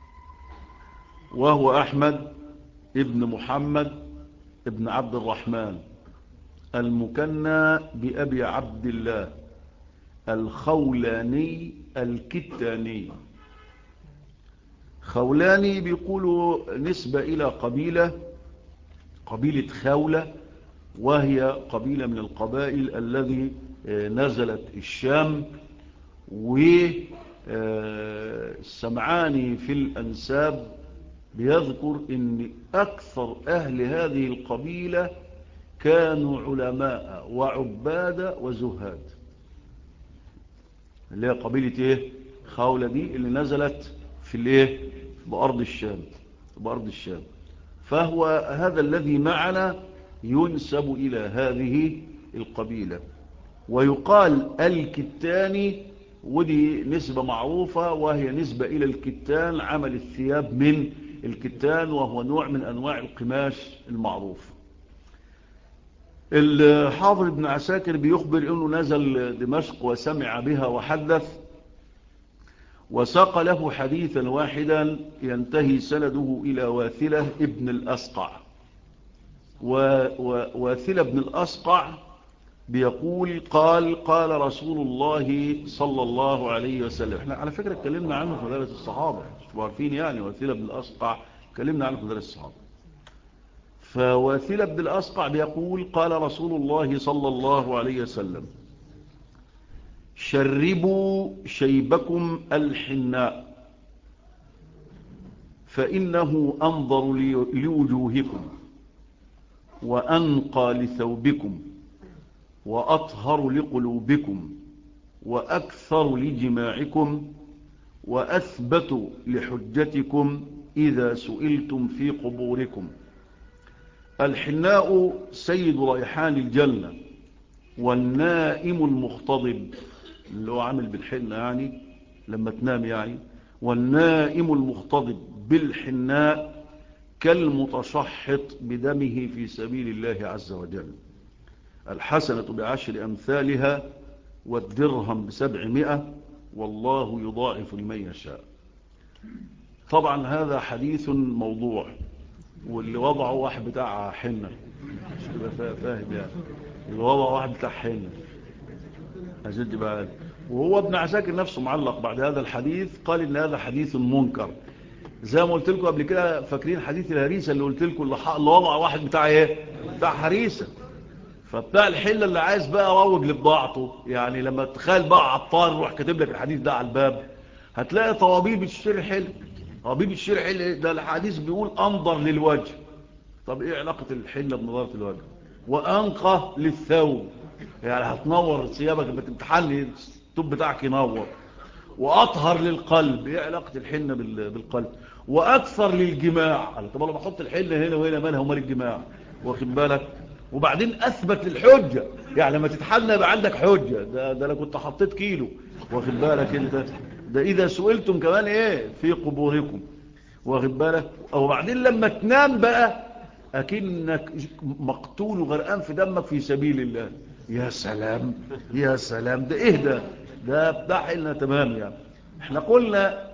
وهو أحمد ابن محمد ابن عبد الرحمن المكنى بأبي عبد الله الخولاني الكتاني. خولاني بيقولوا نسبة إلى قبيلة خولة، وهي قبيلة من القبائل الذي نزلت الشام. والسمعاني في الأنساب بيذكر ان أكثر أهل هذه القبيلة كانوا علماء وعباد وزهاد، اللي هي قبيلة ايه؟ خولة دي اللي نزلت في الايه؟ بأرض الشام. فهو هذا الذي معنا ينسب إلى هذه القبيلة، ويقال الكتاني، ودي نسبة معروفة، وهي نسبة إلى الكتان، عمل الثياب من الكتان، وهو نوع من أنواع القماش المعروف. الحافظ ابن عساكر بيخبر أنه نزل دمشق وسمع بها وحدث، وساق له حديثا واحدا ينتهي سنده إلى واثلة ابن الأسقع. وواثلة ابن الأسقع بيقول قال رسول الله صلى الله عليه وسلم. احنا على فكرة اتكلمنا عنه في مدارس الصحابة، مش عارفين يعني واثلة بن الأسقع اتكلمنا عنه في مدارس الصحابة. فواثلة بن الأسقع بيقول قال رسول الله صلى الله عليه وسلم: شربوا شيبكم الحناء فإنه أنظر لوجوهكم وأنقى لثوبكم وأطهر لقلوبكم وأكثر لجماعكم وأثبت لحجتكم إذا سئلتم في قبوركم. الحناء سيد ريحان الجنة، والنائم المختضب اللي هو عامل بالحنة يعني لما تنام يعني، والنائم المختضب بالحناء كالمتشحط بدمه في سبيل الله عز وجل. الحسنة ب10 أمثالها والدرهم ب700 والله يضاعف لمن يشاء. طبعا هذا حديث موضوع، واللي وضعه واحد بتاع حنة، مش تبقى فاهم يعني، اللي وضعه واحد بتاع حنة أجد بقى. وهو ابن عساكر نفسه معلق بعد هذا الحديث قال إن هذا حديث منكر، زي ما قلت لكم قبل كده. فاكرين حديث الهريسة اللي قلت لكم اللي وضع واحد بتاع ايه؟ بتاع حريسة. فبتاع الحلة اللي عايز بقى روج لبضاعته، يعني لما تخيل بقى عطار يروح كاتب لك الحديث ده على الباب، هتلاقي طوابير بتشتري حلة، طبيب الشرع ده الحديث بيقول أنظر للوجه. طب إيه علاقة الحلة بنظارة الوجه؟ وأنقى للثوب، يعني هتنور ثيابك لما تمتحني الثوب بتاعك ينور. وأطهر للقلب، إيه علاقة الحنة بالقلب؟ وأكثر للجماع. طب أنا بحط الحنة هنا وهنا، مالها ومال الجماع؟ واخد بالك؟ وبعدين أثبت للحجة، يعني لما تتحنى يبقى عندك حجة. ده أنا كنت حطيت كيلو، واخد بالك انت؟ ده إذا سئلتم كمان إيه في قبوركم، واخد بالك؟ وبعدين لما تنام بقى أكنك مقتول وغرقان في دمك في سبيل الله. يا سلام يا سلام، ده إيه ده بتاع لنا تمام يعني. احنا قلنا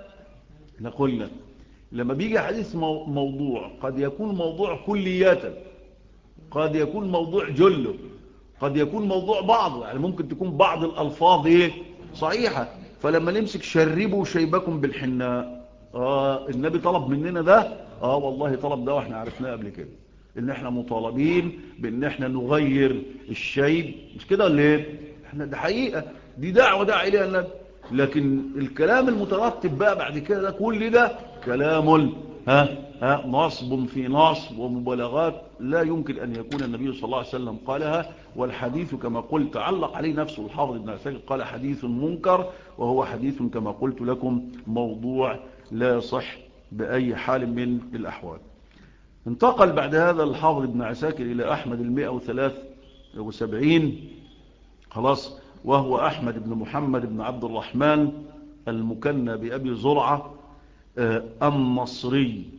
لما بيجي حديث موضوع قد يكون موضوع كلياتا، قد يكون موضوع جله، قد يكون موضوع بعض، يعني ممكن تكون بعض الألفاظ ايه صحيحة. فلما نمسك شربوا شيبكم بالحناء، النبي طلب مننا ده، والله طلب ده، واحنا عرفناه قبل كده ان احنا مطالبين بان احنا نغير الشيب، مش كده ولا ايه؟ احنا ده حقيقة، دي دعوة داعي اليها النبي. لكن الكلام المترتب بقى بعد كده ده كل ده كلام نصب في نصب ومبالغات لا يمكن أن يكون النبي صلى الله عليه وسلم قالها. والحديث كما قلت علق عليه نفسه الحافظ ابن عساكر قال حديث منكر، وهو حديث كما قلت لكم موضوع لا يصح بأي حال من الأحوال. انتقل بعد هذا الحافظ ابن عساكر إلى أحمد 173 خلاص، وهو أحمد بن محمد بن عبد الرحمن المكنى بأبي زرعة النصري.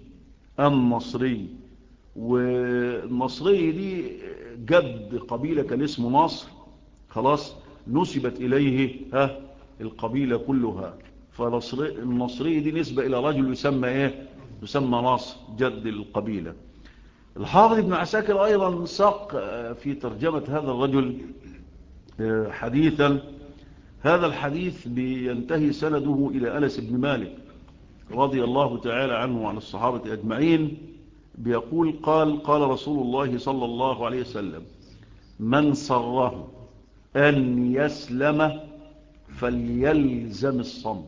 والنصري دي جد قبيلة كان اسمه نصر، خلاص نسبت إليه القبيلة كلها. فالنصري دي نسبة إلى رجل يسمى نصر جد القبيلة. الحافظ ابن عساكر أيضا ساق في ترجمة هذا الرجل حديثا. هذا الحديث بينتهي سنده إلى أنس بن مالك رضي الله تعالى عنه وعن الصحابة أجمعين، بيقول قال رسول الله صلى الله عليه وسلم: من سره أن يسلم فليلزم الصمت.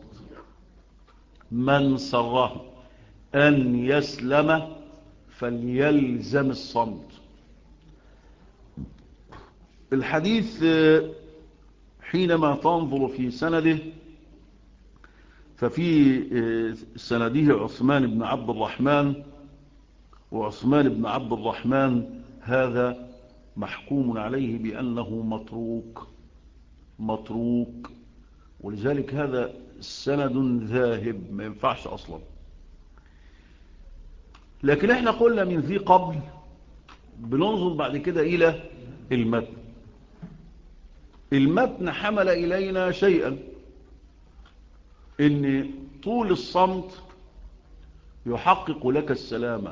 من سره أن يسلم فليلزم الصمت. الحديث حينما تنظر في سنده ففي سنده عثمان بن عبد الرحمن، وعثمان بن عبد الرحمن هذا محكوم عليه بأنه متروك، ولذلك هذا سند ذاهب ما ينفعش أصلا. لكن احنا قلنا من ذي قبل بننظر بعد كده إلى المتن حمل إلينا شيئا، إن طول الصمت يحقق لك السلامة،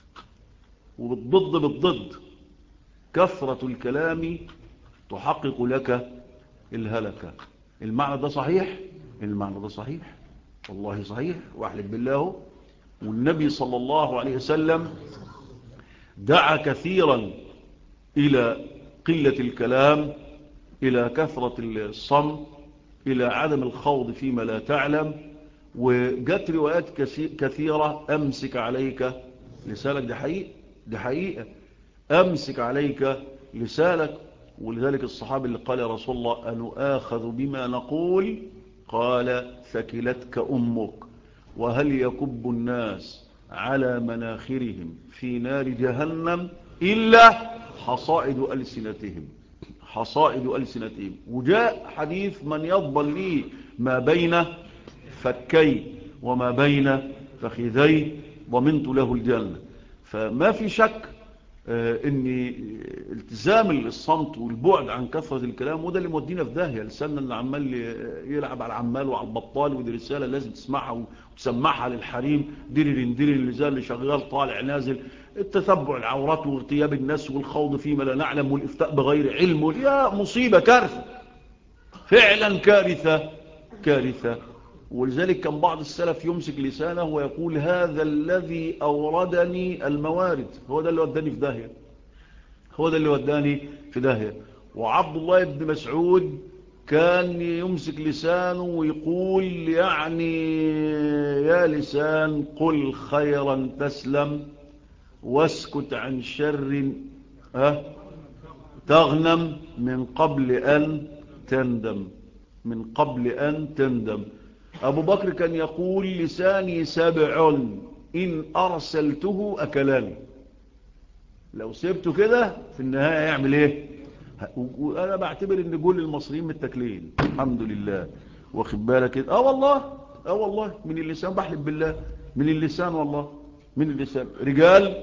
وبالضد كثرة الكلام تحقق لك الهلكة. المعنى ده صحيح؟ المعنى ده صحيح والله صحيح وأحلف بالله. والنبي صلى الله عليه وسلم دعا كثيرا إلى قلة الكلام، إلى كثرة الصمت، إلى عدم الخوض فيما لا تعلم. وجت روايات كثيرة: أمسك عليك لسانك. دي حقيقة أمسك عليك لسانك. ولذلك الصحابي اللي قال: يا رسول الله أنؤاخذ بما نقول؟ قال: ثكلتك أمك. وهل يكب الناس على مناخرهم في نار جهنم إلا حصائد ألسنتهم. وجاء حديث: من يضمن لي ما بين فكي وما بين فخذي ضمنت له الجنة. فما في شك ان التزام الصمت والبعد عن كثرة الكلام وده اللي مودينا في داهية. لساننا اللي عمال يلعب على العمال وعلى البطال، ودي رسالة لازم تسمعها وتسمعها للحريم. ديرين اللسان اللي شغال طالع نازل، التتبع العورات واغتياب الناس والخوض فيما لا نعلم والإفتاء بغير علم. يا مصيبة، كارثة فعلا، كارثة. ولذلك كان بعض السلف يمسك لسانه ويقول: هذا الذي أوردني الموارد، هو ده اللي وداني في داهية. وعبد الله بن مسعود كان يمسك لسانه ويقول: يعني يا لسان قل خيرا تسلم واسكت عن شر تغنم من قبل أن تندم. أبو بكر كان يقول: لساني 7 إن أرسلته أكلاني. لو سيبته كده في النهاية يعمل إيه؟ وأنا بعتبر إن كل المصريين متكلين الحمد لله، واخد بالك؟ والله من اللسان، بحلف بالله من اللسان، والله من اللسان. رجال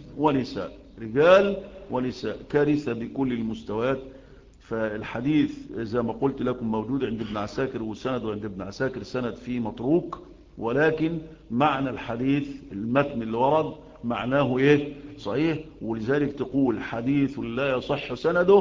ونساء كارثة بكل المستويات. فالحديث زي ما قلت لكم موجود عند ابن عساكر، وسنده عند ابن عساكر سند فيه متروك، ولكن معنى الحديث المتن اللي ورد معناه صحيح. ولذلك تقول حديث لا يصح سنده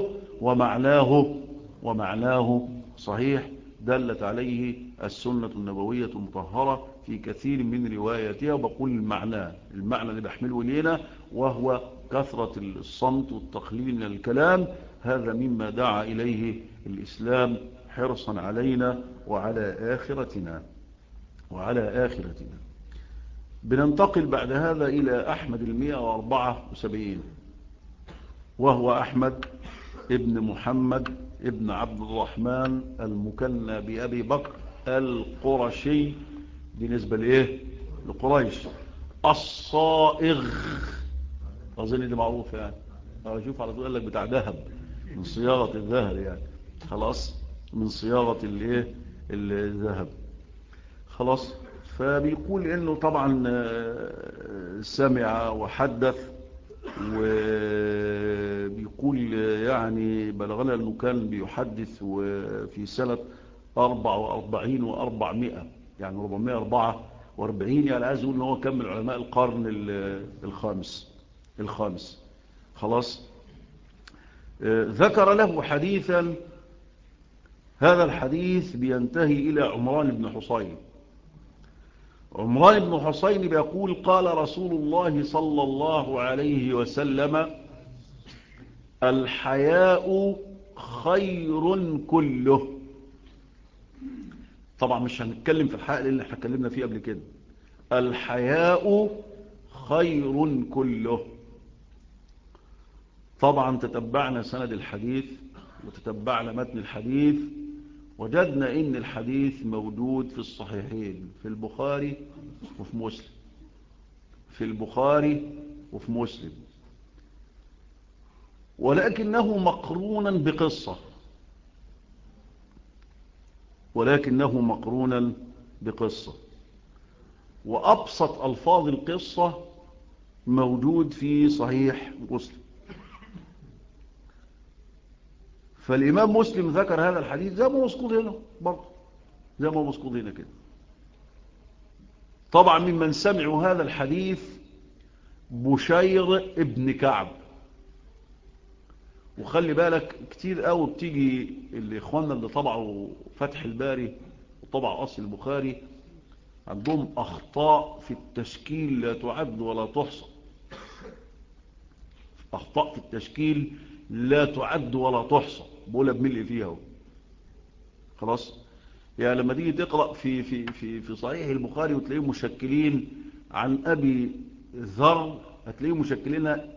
ومعناه صحيح، دلت عليه السنة النبوية المطهرة في كثير من رواياتها. وبقول المعنى اللي بحمله لنا، وهو كثرة الصمت والتقليل من الكلام. هذا مما دعا إليه الإسلام حرصا علينا وعلى آخرتنا. بننتقل بعد هذا إلى أحمد 174، وهو أحمد ابن محمد ابن عبد الرحمن المكنى بأبي بكر القرشي بالنسبة لإيه؟ لقريش، الصائغ. أظن دي معروف يعني. أشوف على طول قال لك بتاع ذهب، من صياغة الذهب يعني، خلاص، من صياغة الايه الذهب، خلاص. فبيقول انه طبعا سمع وحدث، وبيقول يعني بلغنا انه كان بيحدث في سنة 44 و400، يعني 444، يعني عايز يقول ان هو كان من علماء القرن الخامس، خلاص. ذكر له حديثا، هذا الحديث بينتهي إلى عمران بن حصين. عمران بن حصين بيقول قال رسول الله صلى الله عليه وسلم: الحياء خير كله. طبعا مش هنتكلم في الحياء اللي احنا اتكلمنا فيه قبل كده. الحياء خير كله. طبعا تتبعنا سند الحديث وتتبعنا متن الحديث، وجدنا ان الحديث موجود في الصحيحين، في البخاري وفي مسلم، في البخاري وفي مسلم، ولكنه مقرونا بقصة، وأبسط ألفاظ القصة موجود في صحيح مسلم. فالإمام مسلم ذكر هذا الحديث زي ما مسقوط هنا برضه، زي ما مسقوط هنا كده. طبعا ممن سمعوا هذا الحديث بشير ابن كعب. وخلي بالك كتير قوي بتيجي الإخواننا اللي طبعوا فتح الباري وطبع أصل البخاري عندهم أخطاء في التشكيل لا تعد ولا تحصى، أخطاء في التشكيل لا تعد ولا تحصى، بقولها بملء فيها. خلاص، يعني لما تيجي تقرأ في صحيح البخاري وتلاقيهم مشكلين عن أبي ذر، هتلاقيهم مشكلين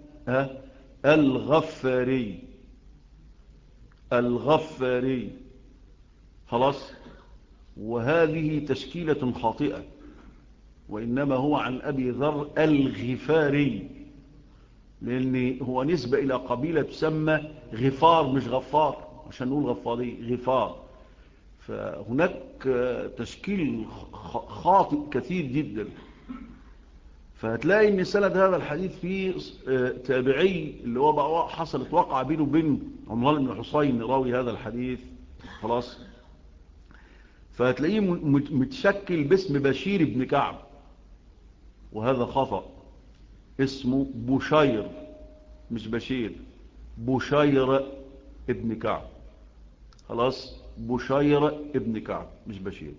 الغفاري، خلاص. وهذه تشكيلة خاطئة، وإنما هو عن أبي ذر الغفاري، لأن هو نسبة إلى قبيلة تسمى غفار، مش غفار عشان نقول غفاري، غفار. فهناك تشكيل خاطئ كثير جدا. فهتلاقي ان سند هذا الحديث فيه تابعي اللي هو بقى حصلت وقعة بينه وبين عمران بن حصين راوي هذا الحديث، خلاص. فهتلاقيه متشكل باسم بشير بن كعب، وهذا خطأ. اسمه بشير مش بشير، بشير ابن كعب، خلاص، بشير ابن كعب مش بشير.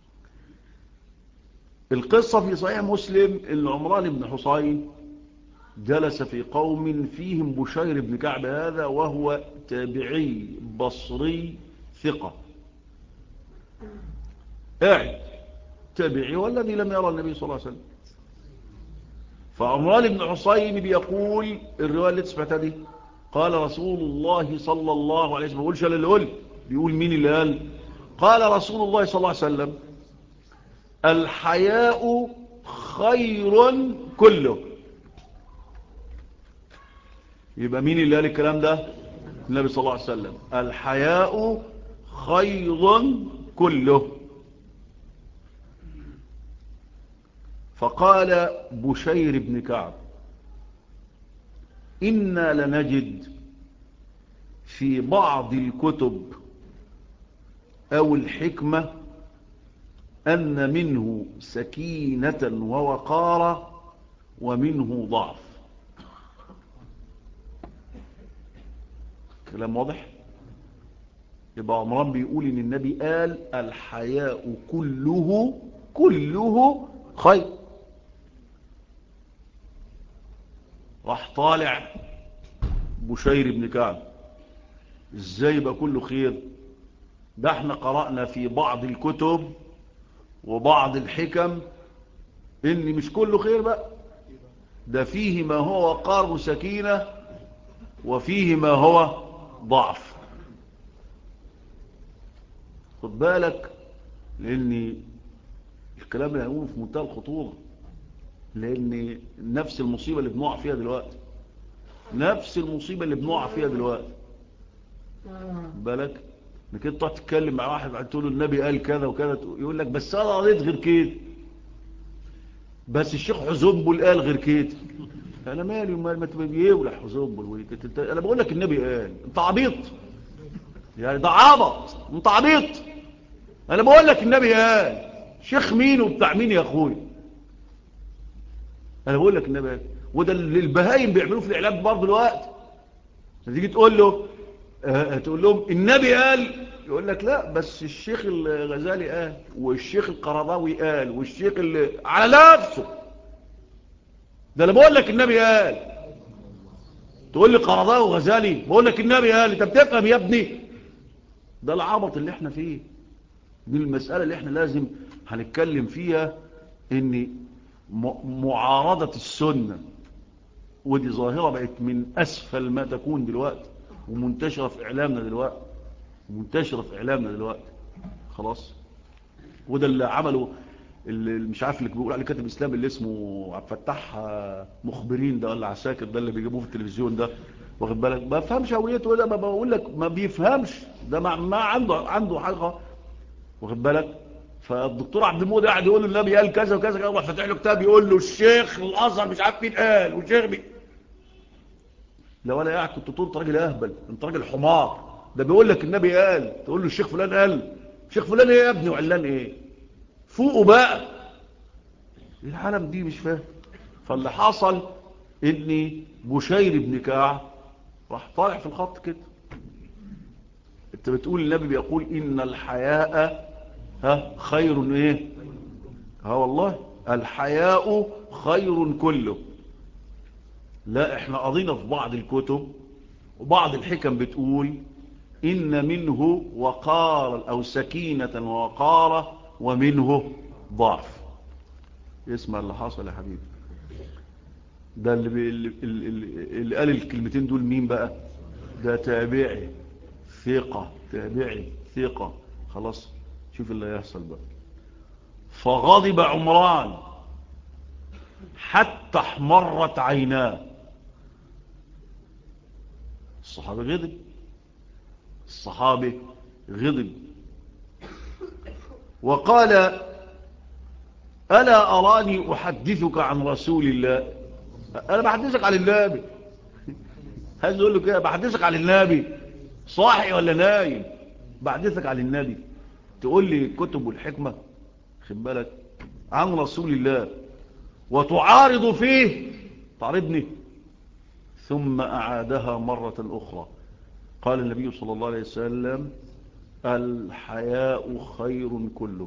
القصة في صحيح مسلم ان عمران بن حصين جلس في قوم فيهم بشير بن كعب هذا، وهو تابعي بصري ثقة، قاعد تابعي والذي لم يرى النبي صلى الله عليه وسلم. فعمران بن حصين بيقول الرواية اللي سمعتها دي، قال رسول الله صلى الله عليه وسلم، ما بيقولش انا اللي قلت، بيقول مين اللي قال رسول الله صلى الله عليه وسلم: الحياء خير كله. يبقى مين اللي قال الكلام ده؟ النبي صلى الله عليه وسلم. الحياء خير كله. فقال بشير بن كعب: إنا لنجد في بعض الكتب أو الحكمة أن منه سكينة ووقارة ومنه ضعف. كلام واضح؟ يبقى عمران بيقول إن النبي قال الحياء كله خير. راح طالع بشير بن كعب: ازاي يبقى كله خير؟ ده احنا قرأنا في بعض الكتب وبعض الحكم إن مش كله خير بقى، ده فيه ما هو وقار وسكينة وفيه ما هو ضعف. خد بالك، لأن الكلام اللي هنقوله في منتهى الخطورة، لأن نفس المصيبة اللي بنقع فيها دلوقتي، نفس المصيبة اللي بنقع فيها دلوقتي. بالك انك انت تقعد تتكلم مع واحد تقول له النبي قال كذا وكذا، يقول لك بس انا قريت غير كده، بس الشيخ حزنبل قال غير كده. انا مالي ومال ما تبقى يولع حزنبل، انا بقول لك النبي قال. انت عبيط يعني، ده عبط، انت عبيط. انا بقول لك النبي قال. شيخ مين وبتاع مين يا اخويا؟ انا بقول لك النبي قال. وده اللي البهايم بيعملوه في الاعلام برضه دلوقتي. تيجي تقول له تقول لهم النبي قال، يقول لك لا بس الشيخ الغزالي قال، والشيخ القرضاوي قال، والشيخ اللي على نفسه. ده انا بقول لك النبي قال، تقول لي قرضاوي وغزالي؟ بقول لك النبي قال. انت بتفهم يا ابني؟ ده العبط اللي احنا فيه. دي المسألة اللي احنا لازم هنتكلم فيها، ان معارضة السنة، ودي ظاهرة بقت من اسفل ما تكون دلوقتي، ومنتشرة في اعلامنا دلوقتي، خلاص. وده اللي عمله اللي مش عارف اللي بيقول عليه كاتب اسلام اللي اسمه عبد الفتاح مخبرين ده ولا عساكر ده اللي بيجيبوه في التلفزيون ده، واخد بالك؟ ما بفهمش هويته ده، ما بقول لك ما بيفهمش ده، ما عنده حاجه، واخد بالك؟ فالدكتور عبد المود قاعد يقول له النبي قال كذا وكذا كذا، راح فاتح له كتاب يقول له الشيخ الازهر مش عارف مين قال، والشيخ لو انا قاعد كنت تقول انت راجل اهبل، انت راجل حمار. ده بيقول لك النبي قال، تقول له الشيخ فلان قال. الشيخ فلان ايه يا ابني وعلان ايه؟ فوقوا بقى. العالم دي مش فاهم. فاللي حصل ان بشير بن كعب راح طالع في الخط كده. انت بتقول النبي بيقول ان الحياء خير ايه؟ والله الحياء خير كله. لا احنا قضينا في بعض الكتب وبعض الحكم بتقول إن منه وقار أو سكينة ووقارة ومنه ضعف. اسمع اللي حصل يا حبيبي. ده اللي قال الكلمتين دول مين بقى؟ ده تابعي ثقة. خلاص، شوف اللي هيحصل بقى. فغضب عمران حتى احمرت عيناه. الصحابي غضب وقال ألا أراني أحدثك عن رسول الله. أنا بحدثك عن النبي. عايز أقول له كده، بحدثك عن النبي. صاحي ولا نايم؟ بحدثك عن النبي. تقول لي كتب الحكمة، خد بالك، عن رسول الله، وتعارض فيه، تعرضني. ثم أعادها مرة أخرى. قال النبي صلى الله عليه وسلم الحياء خير كله.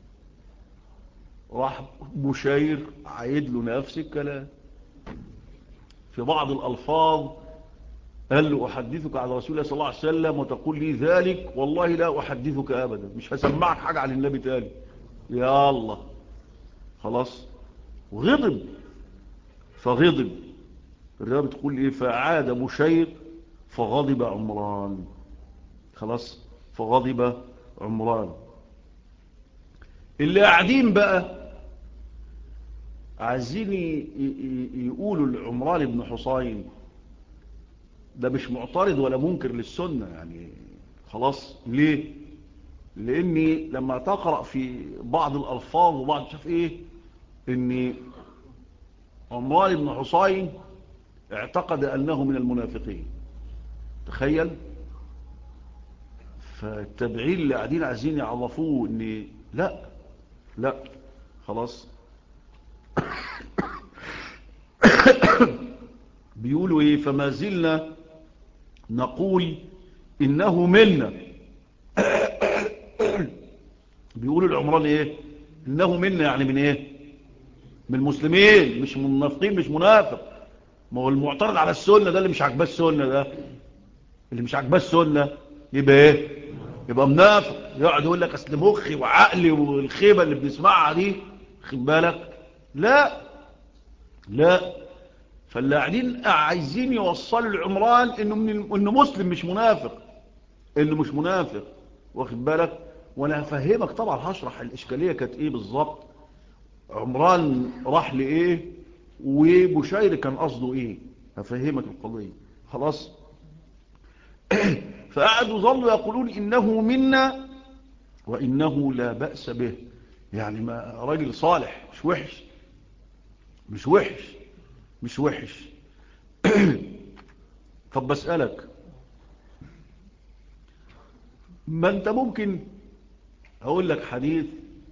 راح بشير عيد له نفس الكلام في بعض الألفاظ. قال له أحدثك عن رسول الله صلى الله عليه وسلم وتقول لي ذلك؟ والله لا أحدثك أبدا، مش هسمعك حاجة عن النبي تاني. يا الله، خلاص. وغضب، فغضب. الرواية بتقول إيه؟ فعاد بشير فغضب عمران. خلاص، فغضب عمران. اللي قاعدين بقى عايزين يقولوا لعمران بن حصين ده مش معترض ولا منكر للسنة يعني. خلاص، ليه؟ لاني لما تقرأ في بعض الالفاظ وبعض شاف ايه، ان عمران بن حصين اعتقد انه من المنافقين. تخيل. فالتابعين اللي قاعدين عايزين يعرفوه ان لا خلاص. بيقولوا ايه؟ فما زلنا نقول انه منا. بيقولوا العمران ايه؟ انه منا، يعني من ايه؟ من المسلمين، مش من المنافقين، مش منافق. ما هو المعترض على السنة ده اللي مش عاجباه السنة، ده اللي مش عاجباه السنة يبقى ايه؟ يبقى منافق. يقعد يقول لك اصل مخي وعقلي والخيبة اللي بنسمعها دي، خد بالك، لا لا، فاللي قاعدين عايزين يوصلوا العمران انه مسلم مش منافق، انه مش منافق، واخد بالك. وانا هفهمك طبعا، هشرح الاشكاليه كانت ايه بالظبط، عمران راح لايه وبشير كان قصده ايه، هفهمك القضيه خلاص. فقعدوا ظلوا يقولون انه منا وانه لا باس به، يعني ما راجل صالح مش وحش، مش وحش، مش وحش. طب بسألك، ما انت ممكن اقول لك حديث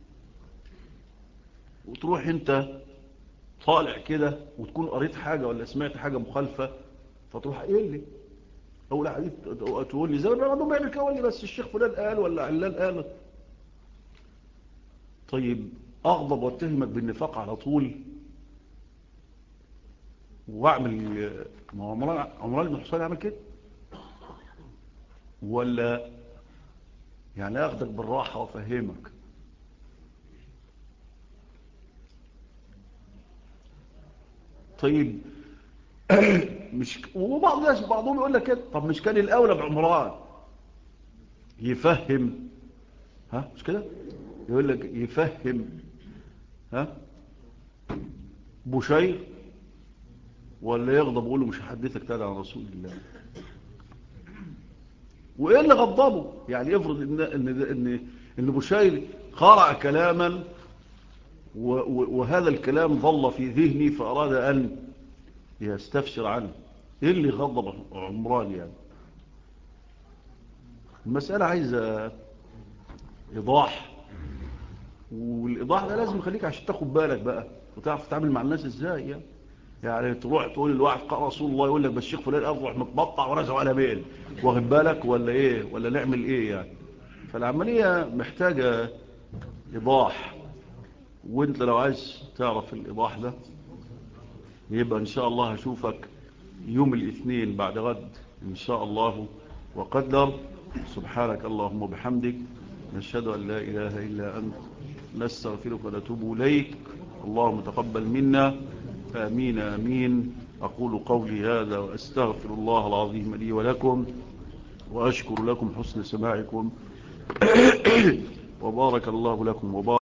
وتروح انت طالع كده وتكون قريت حاجة ولا سمعت حاجة مخالفة، فتروح قايل لي اول حديث تقول لي زي ما بعضهم بيعمل كده، لي بس الشيخ فلان قال ولا علان قال. طيب اغضب واتهمك بالنفاق على طول واعمل، ما هو عمران بن حسين عمل كده، ولا يعني اخدك بالراحة وافهمك؟ طيب مش وبعض الناس بعضهم يقول لك كده، طب مش كان الاولى بعمران يفهم، ها مش كده، يقول لك يفهم ها بشير، ولا يغضب يقول له مش هحدثك تاني عن رسول الله؟ وايه اللي غضبه؟ يعني افرض ان بشير قرأ كلاما وهذا الكلام ظل في ذهني فاراد ان يستفسر عنه، ايه اللي غضب عمران يعني؟ المسألة عايزة ايضاح، والايضاح ده لازم يخليك عشان تاخد بالك بقى وتعرف تتعامل مع الناس ازاي يعني تروح تقول للواحد قال رسول الله، يقول لك بس الشيخ فلان اروح متبطع ورزعه على بيل، واخد بالك ولا ايه، ولا نعمل ايه يعني؟ فالعمليه محتاجه ايضاح، وانت لو عايز تعرف الايضاح ده يبقى ان شاء الله هشوفك يوم الاثنين بعد غد ان شاء الله وقدر. سبحانك اللهم وبحمدك، نشهد ان لا اله الا انت، نستغفرك ونتوب اليك. اللهم تقبل منا، آمين آمين. أقول قولي هذا وأستغفر الله العظيم لي ولكم، وأشكر لكم حسن سماعكم، وبارك الله لكم وبارك